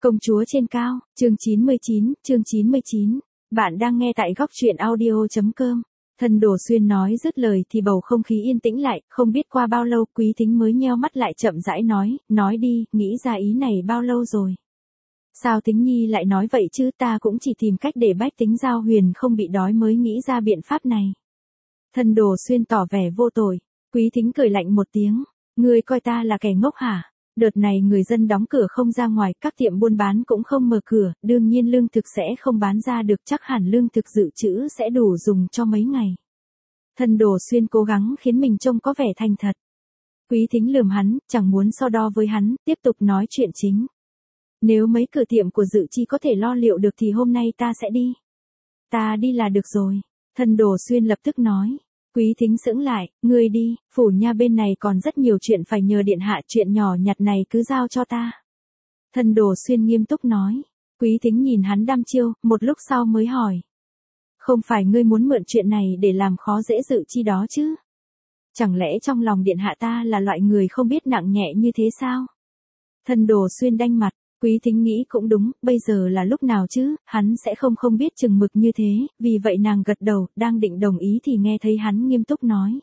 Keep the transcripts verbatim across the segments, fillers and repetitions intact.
Công chúa trên cao, chương chín mươi chín, chương chín mươi chín. Bạn đang nghe tại góc truyện audio.com. Thân Đồ Xuyên nói dứt lời thì bầu không khí yên tĩnh lại, không biết qua bao lâu Quý Thính mới nheo mắt lại chậm rãi nói, nói đi, nghĩ ra ý này bao lâu rồi. Sao Tính Nhi lại nói vậy chứ, ta cũng chỉ tìm cách để Bách Tính Giao Huyền không bị đói mới nghĩ ra biện pháp này. Thân Đồ Xuyên tỏ vẻ vô tội, Quý Thính cười lạnh một tiếng, ngươi coi ta là kẻ ngốc hả? Đợt này người dân đóng cửa không ra ngoài, các tiệm buôn bán cũng không mở cửa, đương nhiên lương thực sẽ không bán ra được, chắc hẳn lương thực dự trữ sẽ đủ dùng cho mấy ngày. Thân Đồ Xuyên cố gắng khiến mình trông có vẻ thành thật. Quý Thính lườm hắn, chẳng muốn so đo với hắn, tiếp tục nói chuyện chính. Nếu mấy cửa tiệm của dự chi có thể lo liệu được thì hôm nay ta sẽ đi. Ta đi là được rồi. Thân Đồ Xuyên lập tức nói. Quý Thính sững lại, ngươi đi, phủ nha bên này còn rất nhiều chuyện phải nhờ điện hạ, chuyện nhỏ nhặt này cứ giao cho ta. Thân Đồ Xuyên nghiêm túc nói. Quý Thính nhìn hắn đăm chiêu, một lúc sau mới hỏi. Không phải ngươi muốn mượn chuyện này để làm khó dễ dự chi đó chứ? Chẳng lẽ trong lòng điện hạ ta là loại người không biết nặng nhẹ như thế sao? Thân Đồ Xuyên đanh mặt. Quý Thính nghĩ cũng đúng, bây giờ là lúc nào chứ, hắn sẽ không không biết chừng mực như thế, vì vậy nàng gật đầu, đang định đồng ý thì nghe thấy hắn nghiêm túc nói.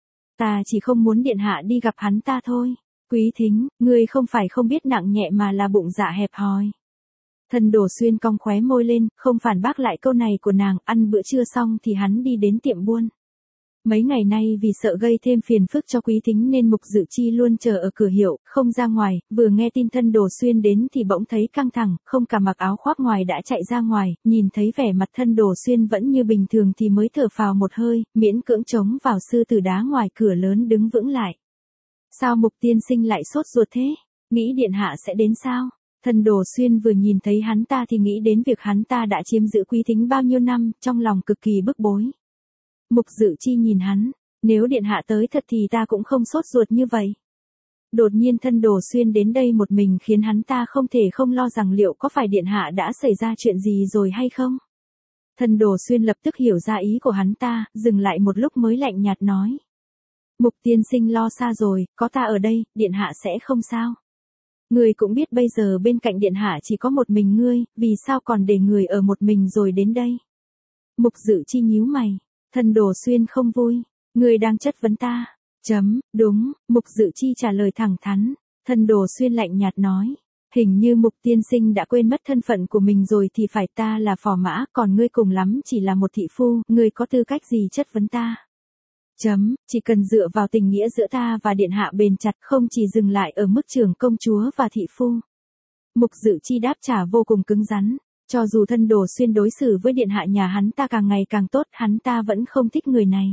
Ta chỉ không muốn điện hạ đi gặp hắn ta thôi. Quý Thính, ngươi không phải không biết nặng nhẹ mà là bụng dạ hẹp hòi. Thân Đồ Xuyên cong khóe môi lên, không phản bác lại câu này của nàng, ăn bữa trưa xong thì hắn đi đến tiệm buôn. Mấy ngày nay vì sợ gây thêm phiền phức cho Quý Thính nên Mục Dự Chi luôn chờ ở cửa hiệu, không ra ngoài, vừa nghe tin Thân Đồ Xuyên đến thì bỗng thấy căng thẳng, không cả mặc áo khoác ngoài đã chạy ra ngoài, nhìn thấy vẻ mặt Thân Đồ Xuyên vẫn như bình thường thì mới thở phào một hơi, miễn cưỡng chống vào sư tử đá ngoài cửa lớn đứng vững lại. Sao Mục tiên sinh lại sốt ruột thế? Nghĩ điện hạ sẽ đến sao? Thân Đồ Xuyên vừa nhìn thấy hắn ta thì nghĩ đến việc hắn ta đã chiếm giữ Quý Thính bao nhiêu năm, trong lòng cực kỳ bức bối. Mục Dự Chi nhìn hắn, nếu điện hạ tới thật thì ta cũng không sốt ruột như vậy. Đột nhiên Thân Đồ Xuyên đến đây một mình khiến hắn ta không thể không lo rằng liệu có phải điện hạ đã xảy ra chuyện gì rồi hay không. Thân Đồ Xuyên lập tức hiểu ra ý của hắn ta, dừng lại một lúc mới lạnh nhạt nói. Mục tiên sinh lo xa rồi, có ta ở đây, điện hạ sẽ không sao. Ngươi cũng biết bây giờ bên cạnh điện hạ chỉ có một mình ngươi, vì sao còn để người ở một mình rồi đến đây. Mục Dự Chi nhíu mày. Thân Đồ Xuyên không vui, ngươi đang chất vấn ta. Chấm, đúng, Mục Dự Chi trả lời thẳng thắn. Thân Đồ Xuyên lạnh nhạt nói, hình như Mục tiên sinh đã quên mất thân phận của mình rồi thì phải, ta là phò mã, còn ngươi cùng lắm chỉ là một thị phu, ngươi có tư cách gì chất vấn ta. Chấm, chỉ cần dựa vào tình nghĩa giữa ta và điện hạ bền chặt, không chỉ dừng lại ở mức trưởng công chúa và thị phu. Mục Dự Chi đáp trả vô cùng cứng rắn. Cho dù Thân Đồ Xuyên đối xử với điện hạ nhà hắn ta càng ngày càng tốt, hắn ta vẫn không thích người này.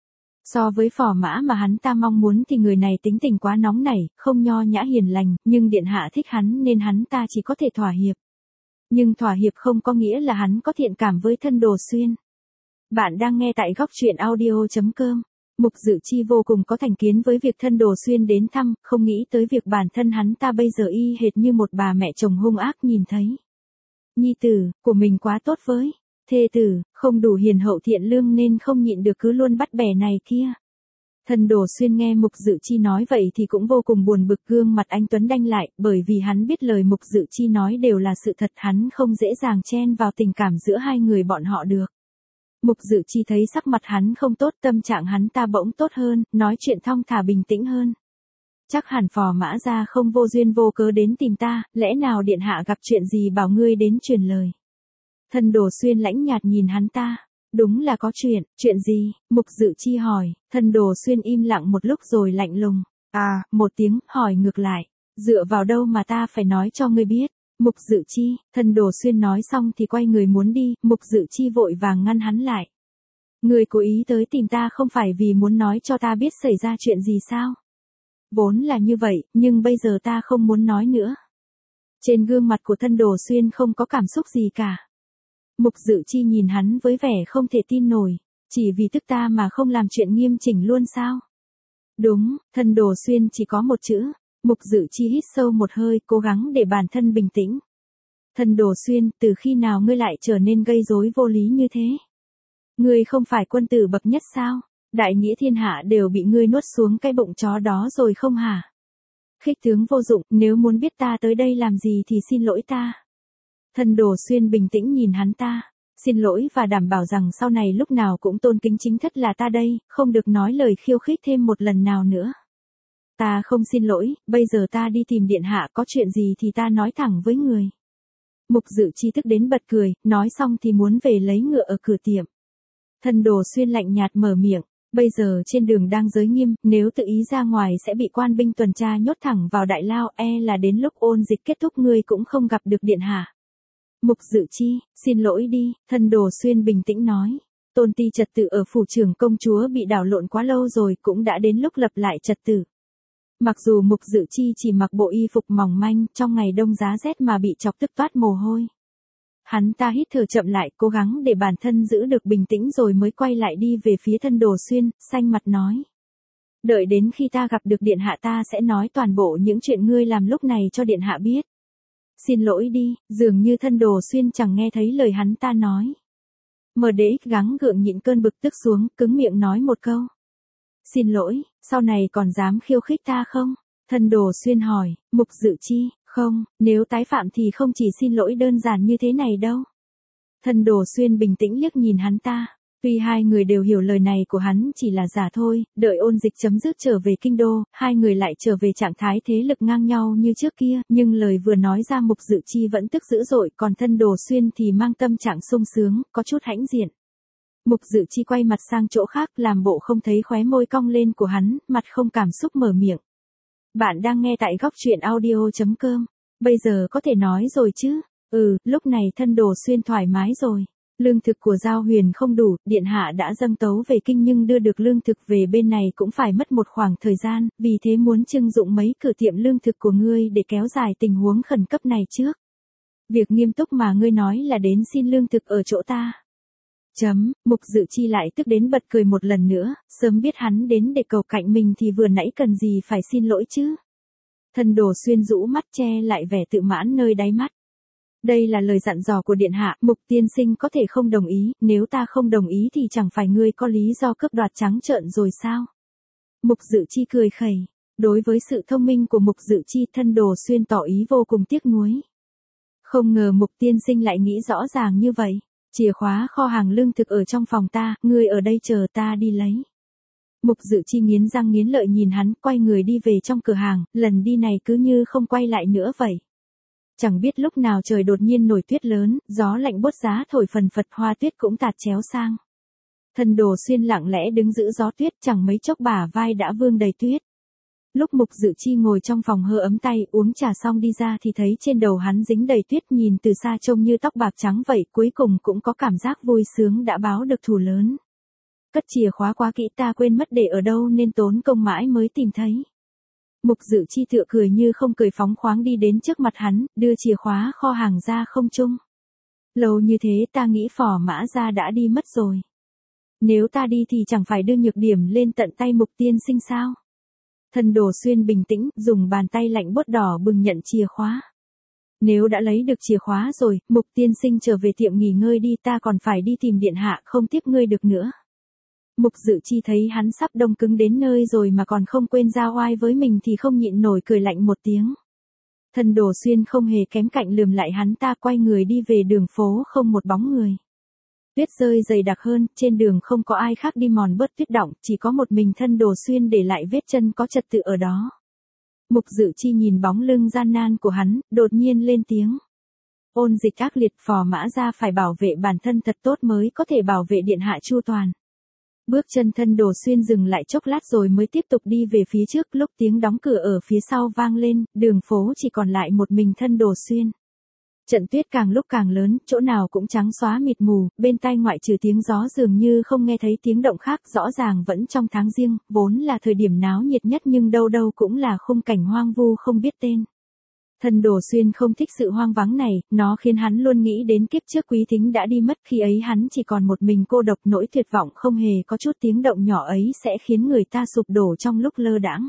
So với phò mã mà hắn ta mong muốn thì người này tính tình quá nóng nảy, không nho nhã hiền lành, nhưng điện hạ thích hắn nên hắn ta chỉ có thể thỏa hiệp. Nhưng thỏa hiệp không có nghĩa là hắn có thiện cảm với Thân Đồ Xuyên. Bạn đang nghe tại góc truyện audio.com. Mục Dự Chi vô cùng có thành kiến với việc Thân Đồ Xuyên đến thăm, không nghĩ tới việc bản thân hắn ta bây giờ y hệt như một bà mẹ chồng hung ác nhìn thấy. Nhi tử, của mình quá tốt với. Thê tử, không đủ hiền hậu thiện lương nên không nhịn được cứ luôn bắt bẻ này kia. Thân Đồ Xuyên nghe Mục Dự Chi nói vậy thì cũng vô cùng buồn bực, gương mặt anh tuấn đanh lại, bởi vì hắn biết lời Mục Dự Chi nói đều là sự thật, hắn không dễ dàng chen vào tình cảm giữa hai người bọn họ được. Mục Dự Chi thấy sắc mặt hắn không tốt, tâm trạng hắn ta bỗng tốt hơn, nói chuyện thong thả bình tĩnh hơn. Chắc hẳn phò mã gia không vô duyên vô cớ đến tìm ta, lẽ nào điện hạ gặp chuyện gì bảo ngươi đến truyền lời. Thân Đồ Xuyên lãnh nhạt nhìn hắn ta. Đúng là có chuyện, chuyện gì? Mục Dự Chi hỏi. Thân Đồ Xuyên im lặng một lúc rồi lạnh lùng. À, một tiếng, hỏi ngược lại. Dựa vào đâu mà ta phải nói cho ngươi biết? Mục Dự Chi, Thân Đồ Xuyên nói xong thì quay người muốn đi, Mục Dự Chi vội vàng ngăn hắn lại. Ngươi cố ý tới tìm ta không phải vì muốn nói cho ta biết xảy ra chuyện gì sao? Vốn là như vậy, nhưng bây giờ ta không muốn nói nữa. Trên gương mặt của Thân Đồ Xuyên không có cảm xúc gì cả. Mục Dự Chi nhìn hắn với vẻ không thể tin nổi. Chỉ vì tức ta mà không làm chuyện nghiêm chỉnh luôn sao? Đúng, Thân Đồ Xuyên chỉ có một chữ. Mục Dự Chi hít sâu một hơi, cố gắng để bản thân bình tĩnh. Thân Đồ Xuyên, từ khi nào ngươi lại trở nên gây rối vô lý như thế? Ngươi không phải quân tử bậc nhất sao? Đại nghĩa thiên hạ đều bị ngươi nuốt xuống cái bụng chó đó rồi không hả? Khích tướng vô dụng, nếu muốn biết ta tới đây làm gì thì xin lỗi ta. Thân Đồ Xuyên bình tĩnh nhìn hắn ta. Xin lỗi và đảm bảo rằng sau này lúc nào cũng tôn kính chính thất là ta đây, không được nói lời khiêu khích thêm một lần nào nữa. Ta không xin lỗi, bây giờ ta đi tìm điện hạ, có chuyện gì thì ta nói thẳng với người. Mục Dự Chi tức đến bật cười, nói xong thì muốn về lấy ngựa ở cửa tiệm. Thân Đồ Xuyên lạnh nhạt mở miệng, bây giờ trên đường đang giới nghiêm, nếu tự ý ra ngoài sẽ bị quan binh tuần tra nhốt thẳng vào đại lao, e là đến lúc ôn dịch kết thúc ngươi cũng không gặp được điện hạ. Mục Dự Chi, xin lỗi đi, Thân Đồ Xuyên bình tĩnh nói. Tôn ti trật tự ở phủ trưởng công chúa bị đảo lộn quá lâu rồi, cũng đã đến lúc lập lại trật tự. Mặc dù Mục Dự Chi chỉ mặc bộ y phục mỏng manh, trong ngày đông giá rét mà bị chọc tức toát mồ hôi. Hắn ta hít thở chậm lại, cố gắng để bản thân giữ được bình tĩnh rồi mới quay lại đi về phía Thân Đồ Xuyên, xanh mặt nói. Đợi đến khi ta gặp được điện hạ ta sẽ nói toàn bộ những chuyện ngươi làm lúc này cho điện hạ biết. Xin lỗi đi, dường như Thân Đồ Xuyên chẳng nghe thấy lời hắn ta nói. Mờ đế gắng gượng nhịn cơn bực tức xuống, cứng miệng nói một câu. Xin lỗi, sau này còn dám khiêu khích ta không? Thân Đồ Xuyên hỏi, Mục Dự Chi, không, nếu tái phạm thì không chỉ xin lỗi đơn giản như thế này đâu. Thân Đồ Xuyên bình tĩnh liếc nhìn hắn ta. Tuy hai người đều hiểu lời này của hắn chỉ là giả thôi, đợi ôn dịch chấm dứt trở về kinh đô, hai người lại trở về trạng thái thế lực ngang nhau như trước kia, nhưng lời vừa nói ra Mục Dự Chi vẫn tức dữ dội, còn Thân Đồ Xuyên thì mang tâm trạng sung sướng, có chút hãnh diện. Mục Dự Chi quay mặt sang chỗ khác, làm bộ không thấy khóe môi cong lên của hắn, mặt không cảm xúc mở miệng. Bạn đang nghe tại góc truyện audio chấm com, bây giờ có thể nói rồi chứ? Ừ, lúc này Thân Đồ Xuyên thoải mái rồi. Lương thực của Giao Huyền không đủ, điện hạ đã dâng tấu về kinh nhưng đưa được lương thực về bên này cũng phải mất một khoảng thời gian, vì thế muốn trưng dụng mấy cửa tiệm lương thực của ngươi để kéo dài tình huống khẩn cấp này trước. Việc nghiêm túc mà ngươi nói là đến xin lương thực ở chỗ ta. Chấm, Mục Dự Chi lại tức đến bật cười một lần nữa, sớm biết hắn đến để cầu cạnh mình thì vừa nãy cần gì phải xin lỗi chứ. Thân Đồ Xuyên rũ mắt che lại vẻ tự mãn nơi đáy mắt. Đây là lời dặn dò của điện hạ, Mục tiên sinh có thể không đồng ý, nếu ta không đồng ý thì chẳng phải ngươi có lý do cướp đoạt trắng trợn rồi sao? Mục Dự Chi cười khẩy, đối với sự thông minh của Mục Dự Chi, Thân Đồ Xuyên tỏ ý vô cùng tiếc nuối. Không ngờ Mục tiên sinh lại nghĩ rõ ràng như vậy, chìa khóa kho hàng lương thực ở trong phòng ta, ngươi ở đây chờ ta đi lấy. Mục Dự Chi nghiến răng nghiến lợi nhìn hắn, quay người đi về trong cửa hàng, lần đi này cứ như không quay lại nữa vậy. Chẳng biết lúc nào trời đột nhiên nổi tuyết lớn, gió lạnh buốt giá thổi phần phật, hoa tuyết cũng tạt chéo sang. Thân Đồ Xuyên lặng lẽ đứng giữ gió tuyết, chẳng mấy chốc bả vai đã vương đầy tuyết. Lúc Mục Dự Chi ngồi trong phòng hơ ấm tay uống trà xong đi ra thì thấy trên đầu hắn dính đầy tuyết, nhìn từ xa trông như tóc bạc trắng vậy, cuối cùng cũng có cảm giác vui sướng đã báo được thù lớn. Cất chìa khóa quá kỹ, ta quên mất để ở đâu nên tốn công mãi mới tìm thấy. Mục Dự Chi tựa cười như không cười phóng khoáng đi đến trước mặt hắn, đưa chìa khóa kho hàng ra không trung. Lâu như thế ta nghĩ Phò Mã Gia đã đi mất rồi. Nếu ta đi thì chẳng phải đưa nhược điểm lên tận tay Mục tiên sinh sao? Thân Đồ Xuyên bình tĩnh, dùng bàn tay lạnh buốt đỏ bừng nhận chìa khóa. Nếu đã lấy được chìa khóa rồi, Mục tiên sinh trở về tiệm nghỉ ngơi đi, ta còn phải đi tìm điện hạ, không tiếp ngươi được nữa. Mục Dự Chi thấy hắn sắp đông cứng đến nơi rồi mà còn không quên ra oai với mình thì không nhịn nổi cười lạnh một tiếng. Thân Đồ Xuyên không hề kém cạnh lườm lại hắn ta, quay người đi về đường phố không một bóng người. Tuyết rơi dày đặc hơn, trên đường không có ai khác đi mòn bớt tuyết đọng, chỉ có một mình Thân Đồ Xuyên để lại vết chân có trật tự ở đó. Mục Dự Chi nhìn bóng lưng gian nan của hắn, đột nhiên lên tiếng. Ôn dịch ác liệt, Phò Mã Gia phải bảo vệ bản thân thật tốt mới có thể bảo vệ điện hạ chu toàn. Bước chân Thân Đồ Xuyên dừng lại chốc lát rồi mới tiếp tục đi về phía trước, lúc tiếng đóng cửa ở phía sau vang lên, đường phố chỉ còn lại một mình Thân Đồ Xuyên. Trận tuyết càng lúc càng lớn, chỗ nào cũng trắng xóa mịt mù, bên tai ngoại trừ tiếng gió dường như không nghe thấy tiếng động khác, rõ ràng vẫn trong tháng riêng, vốn là thời điểm náo nhiệt nhất nhưng đâu đâu cũng là khung cảnh hoang vu không biết tên. Thân Đồ Xuyên không thích sự hoang vắng này, nó khiến hắn luôn nghĩ đến kiếp trước Quý Thính đã đi mất, khi ấy hắn chỉ còn một mình cô độc, nỗi tuyệt vọng không hề có chút tiếng động nhỏ ấy sẽ khiến người ta sụp đổ trong lúc lơ đãng.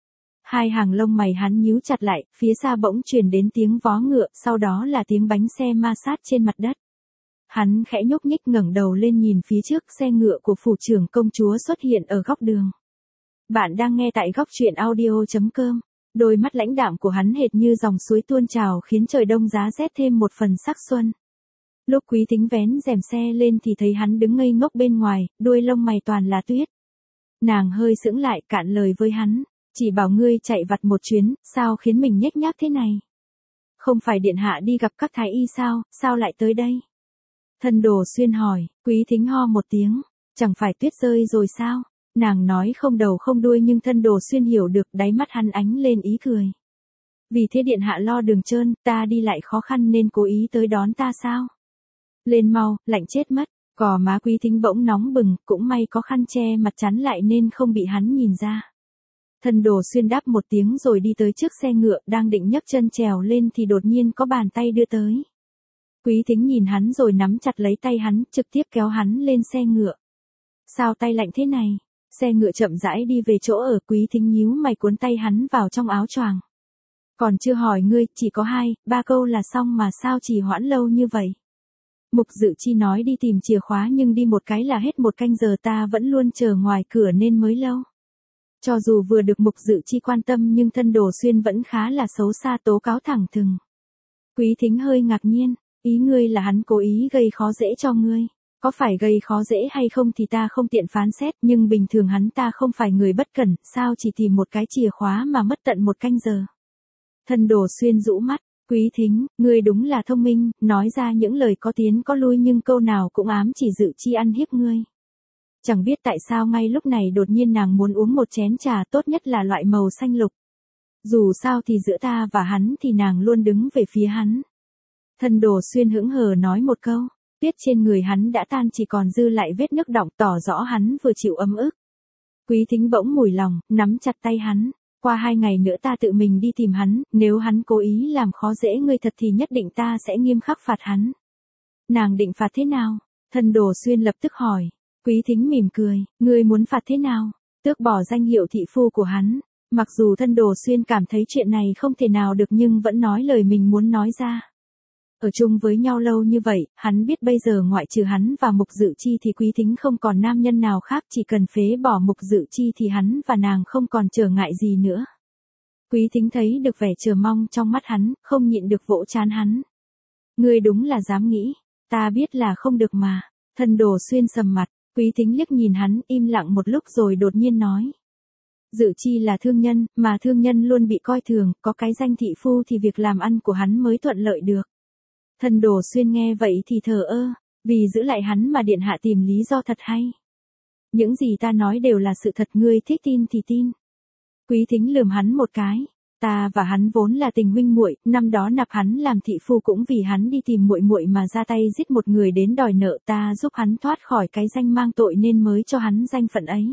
Hai hàng lông mày hắn nhíu chặt lại, phía xa bỗng truyền đến tiếng vó ngựa, sau đó là tiếng bánh xe ma sát trên mặt đất. Hắn khẽ nhúc nhích ngẩng đầu lên nhìn phía trước, xe ngựa của phủ trưởng công chúa xuất hiện ở góc đường. Bạn đang nghe tại góc truyện audio chấm com. Đôi mắt lãnh đạm của hắn hệt như dòng suối tuôn trào khiến trời đông giá rét thêm một phần sắc xuân. Lúc Quý Thính vén rèm xe lên thì thấy hắn đứng ngây ngốc bên ngoài, đuôi lông mày toàn là tuyết. Nàng hơi sững lại cạn lời với hắn, chỉ bảo ngươi chạy vặt một chuyến, sao khiến mình nhếch nhác thế này? Không phải điện hạ đi gặp các thái y sao, sao lại tới đây? Thân Đồ Xuyên hỏi, Quý Thính ho một tiếng, chẳng phải tuyết rơi rồi sao? Nàng nói không đầu không đuôi nhưng Thân Đồ Xuyên hiểu được, đáy mắt hắn ánh lên ý cười. Vì thế điện hạ lo đường trơn, ta đi lại khó khăn nên cố ý tới đón ta sao? Lên mau, lạnh chết mất. Cò má Quý Thính bỗng nóng bừng, cũng may có khăn che mặt chắn lại nên không bị hắn nhìn ra. Thân Đồ Xuyên đáp một tiếng rồi đi tới trước xe ngựa, đang định nhấc chân trèo lên thì đột nhiên có bàn tay đưa tới. Quý Thính nhìn hắn rồi nắm chặt lấy tay hắn, trực tiếp kéo hắn lên xe ngựa. Sao tay lạnh thế này? Xe ngựa chậm rãi đi về chỗ ở, Quý Thính nhíu mày cuốn tay hắn vào trong áo choàng. Còn chưa hỏi ngươi, chỉ có hai, ba câu là xong mà sao trì hoãn lâu như vậy? Mục Dự Chi nói đi tìm chìa khóa nhưng đi một cái là hết một canh giờ, ta vẫn luôn chờ ngoài cửa nên mới lâu. Cho dù vừa được Mục Dự Chi quan tâm nhưng Thân Đồ Xuyên vẫn khá là xấu xa tố cáo thẳng thừng. Quý Thính hơi ngạc nhiên, ý ngươi là hắn cố ý gây khó dễ cho ngươi. Có phải gây khó dễ hay không thì ta không tiện phán xét, nhưng bình thường hắn ta không phải người bất cẩn, sao chỉ tìm một cái chìa khóa mà mất tận một canh giờ. Thân Đồ Xuyên rũ mắt, Quý Thính, ngươi đúng là thông minh, nói ra những lời có tiến có lui nhưng câu nào cũng ám chỉ Dự Chi ăn hiếp ngươi. Chẳng biết tại sao ngay lúc này đột nhiên nàng muốn uống một chén trà, tốt nhất là loại màu xanh lục. Dù sao thì giữa ta và hắn thì nàng luôn đứng về phía hắn. Thân Đồ Xuyên hững hờ nói một câu, tuyết trên người hắn đã tan chỉ còn dư lại vết nước đọng, tỏ rõ hắn vừa chịu ấm ức. Quý Thính bỗng mùi lòng, nắm chặt tay hắn. Qua hai ngày nữa ta tự mình đi tìm hắn, nếu hắn cố ý làm khó dễ ngươi thật thì nhất định ta sẽ nghiêm khắc phạt hắn. Nàng định phạt thế nào? Thân Đồ Xuyên lập tức hỏi. Quý Thính mỉm cười, ngươi muốn phạt thế nào? Tước bỏ danh hiệu thị phu của hắn. Mặc dù Thân Đồ Xuyên cảm thấy chuyện này không thể nào được nhưng vẫn nói lời mình muốn nói ra. Ở chung với nhau lâu như vậy, hắn biết bây giờ ngoại trừ hắn và Mục Dự Chi thì Quý Thính không còn nam nhân nào khác, chỉ cần phế bỏ Mục Dự Chi thì hắn và nàng không còn trở ngại gì nữa. Quý Thính thấy được vẻ chờ mong trong mắt hắn, không nhịn được vỗ trán hắn. Ngươi đúng là dám nghĩ, ta biết là không được mà. Thân Đồ Xuyên sầm mặt, Quý Thính liếc nhìn hắn im lặng một lúc rồi đột nhiên nói. Dự Chi là thương nhân, mà thương nhân luôn bị coi thường, có cái danh thị phu thì việc làm ăn của hắn mới thuận lợi được. Thân Đồ Xuyên nghe vậy thì thờ ơ, vì giữ lại hắn mà điện hạ tìm lý do thật hay. Những gì ta nói đều là sự thật, ngươi thích tin thì tin. Quý Thính lườm hắn một cái, ta và hắn vốn là tình huynh muội, năm đó nạp hắn làm thị phu cũng vì hắn đi tìm muội muội mà ra tay giết một người đến đòi nợ, ta giúp hắn thoát khỏi cái danh mang tội nên mới cho hắn danh phận ấy.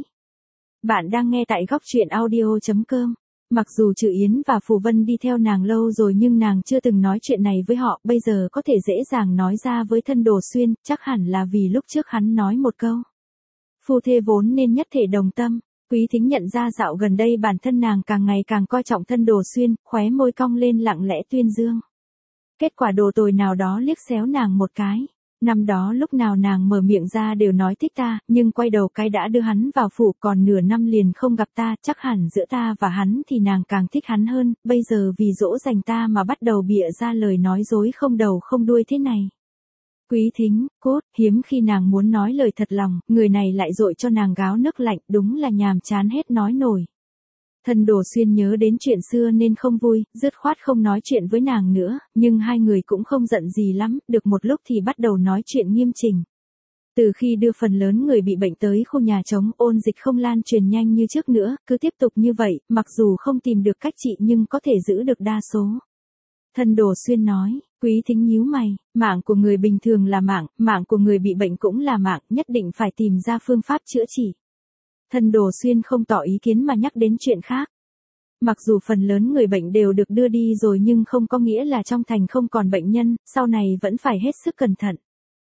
Bạn đang nghe tại góc truyện audio chấm com. Mặc dù Trừ Yến và Phù Vân đi theo nàng lâu rồi nhưng nàng chưa từng nói chuyện này với họ, bây giờ có thể dễ dàng nói ra với Thân Đồ Xuyên, chắc hẳn là vì lúc trước hắn nói một câu. Phu thê vốn nên nhất thể đồng tâm. Quý Thính nhận ra dạo gần đây bản thân nàng càng ngày càng coi trọng Thân Đồ Xuyên, khóe môi cong lên lặng lẽ tuyên dương. Kết quả đồ tồi nào đó liếc xéo nàng một cái. Năm đó lúc nào nàng mở miệng ra đều nói thích ta, nhưng quay đầu cái đã đưa hắn vào phủ, còn nửa năm liền không gặp ta, chắc hẳn giữa ta và hắn thì nàng càng thích hắn hơn, bây giờ vì dỗ dành ta mà bắt đầu bịa ra lời nói dối không đầu không đuôi thế này. Quý Thính, cốt, hiếm khi nàng muốn nói lời thật lòng, người này lại dội cho nàng gáo nước lạnh, đúng là nhàm chán hết nói nổi. Thân Đồ Xuyên nhớ đến chuyện xưa nên không vui, dứt khoát không nói chuyện với nàng nữa, nhưng hai người cũng không giận gì lắm, được một lúc thì bắt đầu nói chuyện nghiêm chỉnh. Từ khi đưa phần lớn người bị bệnh tới khu nhà trống, ôn dịch không lan truyền nhanh như trước nữa, cứ tiếp tục như vậy, mặc dù không tìm được cách trị nhưng có thể giữ được đa số. Thân Đồ Xuyên nói, Quý Thính nhíu mày, mạng của người bình thường là mạng, mạng của người bị bệnh cũng là mạng, nhất định phải tìm ra phương pháp chữa trị. Thân Đồ Xuyên không tỏ ý kiến mà nhắc đến chuyện khác. Mặc dù phần lớn người bệnh đều được đưa đi rồi nhưng không có nghĩa là trong thành không còn bệnh nhân, sau này vẫn phải hết sức cẩn thận.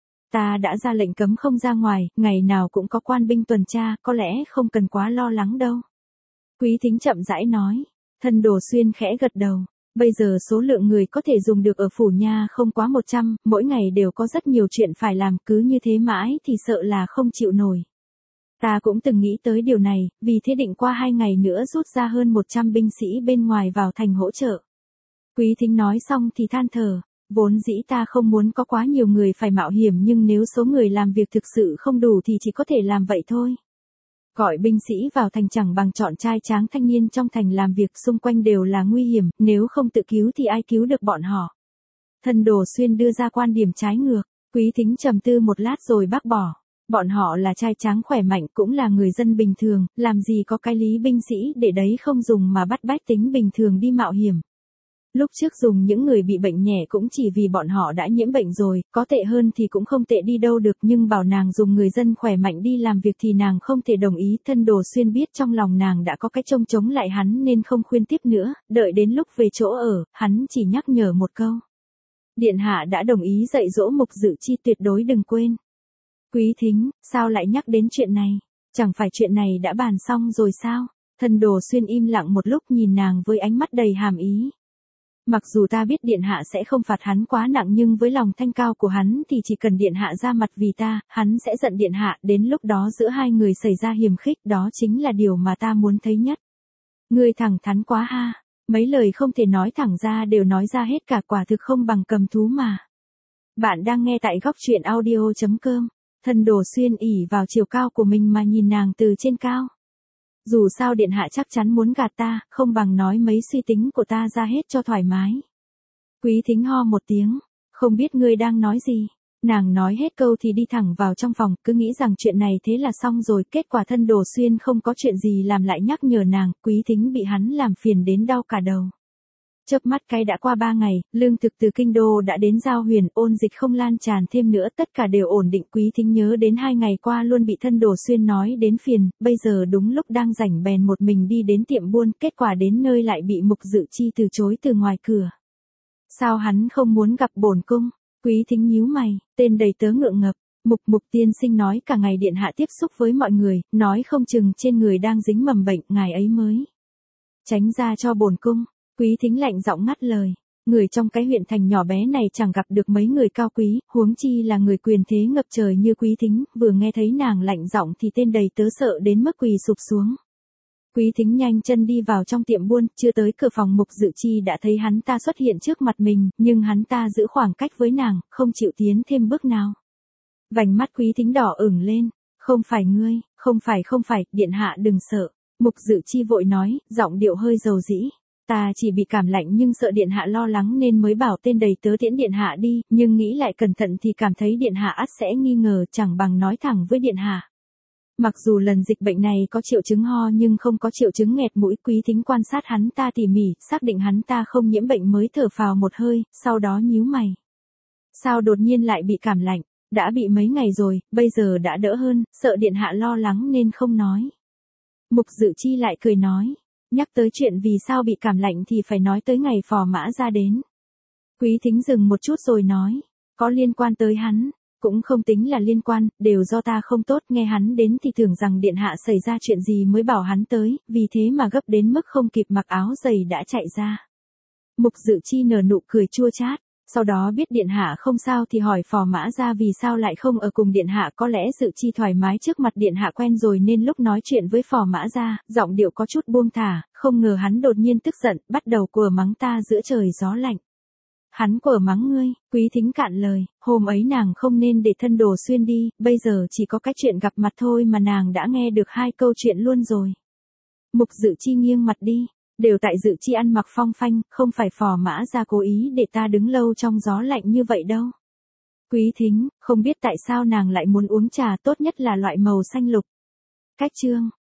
Ta đã ra lệnh cấm không ra ngoài, ngày nào cũng có quan binh tuần tra, có lẽ không cần quá lo lắng đâu. Quý Thính chậm rãi nói. Thân Đồ Xuyên khẽ gật đầu. Bây giờ số lượng người có thể dùng được ở phủ nha không quá một trăm, mỗi ngày đều có rất nhiều chuyện phải làm, cứ như thế mãi thì sợ là không chịu nổi. Ta cũng từng nghĩ tới điều này, vì thế định qua hai ngày nữa rút ra hơn một trăm binh sĩ bên ngoài vào thành hỗ trợ. Quý Thính nói xong thì than thở, vốn dĩ ta không muốn có quá nhiều người phải mạo hiểm nhưng nếu số người làm việc thực sự không đủ thì chỉ có thể làm vậy thôi. Gọi binh sĩ vào thành chẳng bằng chọn trai tráng thanh niên trong thành làm việc, xung quanh đều là nguy hiểm, nếu không tự cứu thì ai cứu được bọn họ. Thân Đồ Xuyên đưa ra quan điểm trái ngược, Quý Thính trầm tư một lát rồi bác bỏ. Bọn họ là trai tráng khỏe mạnh, cũng là người dân bình thường, làm gì có cái lý binh sĩ để đấy không dùng mà bắt bách tính bình thường đi mạo hiểm. Lúc trước dùng những người bị bệnh nhẹ cũng chỉ vì bọn họ đã nhiễm bệnh rồi, có tệ hơn thì cũng không tệ đi đâu được, nhưng bảo nàng dùng người dân khỏe mạnh đi làm việc thì nàng không thể đồng ý. Thân Đồ Xuyên biết trong lòng nàng đã có cái trông chống lại hắn nên không khuyên tiếp nữa, đợi đến lúc về chỗ ở, hắn chỉ nhắc nhở một câu. Điện hạ đã đồng ý dạy dỗ Mục Dự Chi, tuyệt đối đừng quên. Quý Thính, sao lại nhắc đến chuyện này? Chẳng phải chuyện này đã bàn xong rồi sao? Thân Đồ Xuyên im lặng một lúc nhìn nàng với ánh mắt đầy hàm ý. Mặc dù ta biết điện hạ sẽ không phạt hắn quá nặng nhưng với lòng thanh cao của hắn thì chỉ cần điện hạ ra mặt vì ta, hắn sẽ giận điện hạ, đến lúc đó giữa hai người xảy ra hiềm khích, đó chính là điều mà ta muốn thấy nhất. Ngươi thẳng thắn quá ha, mấy lời không thể nói thẳng ra đều nói ra hết cả, quả thực không bằng cầm thú mà. Bạn đang nghe tại góc truyện audio chấm com. Thân Đồ Xuyên ỷ vào chiều cao của mình mà nhìn nàng từ trên cao. Dù sao điện hạ chắc chắn muốn gạt ta, không bằng nói mấy suy tính của ta ra hết cho thoải mái. Quý Thính ho một tiếng, không biết ngươi đang nói gì. Nàng nói hết câu thì đi thẳng vào trong phòng, cứ nghĩ rằng chuyện này thế là xong rồi, kết quả Thân Đồ Xuyên không có chuyện gì làm lại nhắc nhở nàng, Quý Thính bị hắn làm phiền đến đau cả đầu. Chớp mắt cái đã qua ba ngày, lương thực từ kinh đô đã đến Giao Huyền, ôn dịch không lan tràn thêm nữa, tất cả đều ổn định. Quý Thính nhớ đến hai ngày qua luôn bị Thân Đồ Xuyên nói đến phiền, bây giờ đúng lúc đang rảnh bèn một mình đi đến tiệm buôn, kết quả đến nơi lại bị Mục Dự Chi từ chối từ ngoài cửa. Sao hắn không muốn gặp bổn cung? Quý Thính nhíu mày, tên đầy tớ ngượng ngập. Mục Mục tiên sinh nói cả ngày điện hạ tiếp xúc với mọi người, nói không chừng trên người đang dính mầm bệnh, ngài ấy mới tránh ra cho bổn cung. Quý Thính lạnh giọng ngắt lời, người trong cái huyện thành nhỏ bé này chẳng gặp được mấy người cao quý, huống chi là người quyền thế ngập trời như Quý Thính. Vừa nghe thấy nàng lạnh giọng thì tên đầy tớ sợ đến mức quỳ sụp xuống. Quý Thính nhanh chân đi vào trong tiệm buôn, chưa tới cửa phòng Mục Dự Chi đã thấy hắn ta xuất hiện trước mặt mình, nhưng hắn ta giữ khoảng cách với nàng, không chịu tiến thêm bước nào. Vành mắt Quý Thính đỏ ửng lên, không phải ngươi, không phải không phải, điện hạ đừng sợ. Mục Dự Chi vội nói, giọng điệu hơi dầu dĩ. Ta chỉ bị cảm lạnh nhưng sợ điện hạ lo lắng nên mới bảo tên đầy tớ tiễn điện hạ đi, nhưng nghĩ lại cẩn thận thì cảm thấy điện hạ ắt sẽ nghi ngờ, chẳng bằng nói thẳng với điện hạ. Mặc dù lần dịch bệnh này có triệu chứng ho nhưng không có triệu chứng nghẹt mũi. Quý Thính quan sát hắn ta tỉ mỉ, xác định hắn ta không nhiễm bệnh mới thở phào một hơi, sau đó nhíu mày. Sao đột nhiên lại bị cảm lạnh? Đã bị mấy ngày rồi, bây giờ đã đỡ hơn, sợ điện hạ lo lắng nên không nói. Mục Dự Chi lại cười nói. Nhắc tới chuyện vì sao bị cảm lạnh thì phải nói tới ngày Phò Mã ra đến. Quý Thính dừng một chút rồi nói, có liên quan tới hắn, cũng không tính là liên quan, đều do ta không tốt, nghe hắn đến thì tưởng rằng điện hạ xảy ra chuyện gì mới bảo hắn tới, vì thế mà gấp đến mức không kịp mặc áo giày đã chạy ra. Mục Dự Chi nở nụ cười chua chát, sau đó biết điện hạ không sao thì hỏi Phò Mã ra vì sao lại không ở cùng điện hạ, có lẽ Dự Chi thoải mái trước mặt điện hạ quen rồi nên lúc nói chuyện với Phò Mã ra, giọng điệu có chút buông thả, không ngờ hắn đột nhiên tức giận, bắt đầu quở mắng ta giữa trời gió lạnh. Hắn quở mắng ngươi? Quý Thính cạn lời, hôm ấy nàng không nên để Thân Đồ Xuyên đi, bây giờ chỉ có cái chuyện gặp mặt thôi mà nàng đã nghe được hai câu chuyện luôn rồi. Mục Dự Chi nghiêng mặt đi. Đều tại Dự Chi ăn mặc phong phanh, không phải Phò Mã ra cố ý để ta đứng lâu trong gió lạnh như vậy đâu. Quý Thính, không biết tại sao nàng lại muốn uống trà, tốt nhất là loại màu xanh lục. Cách chương.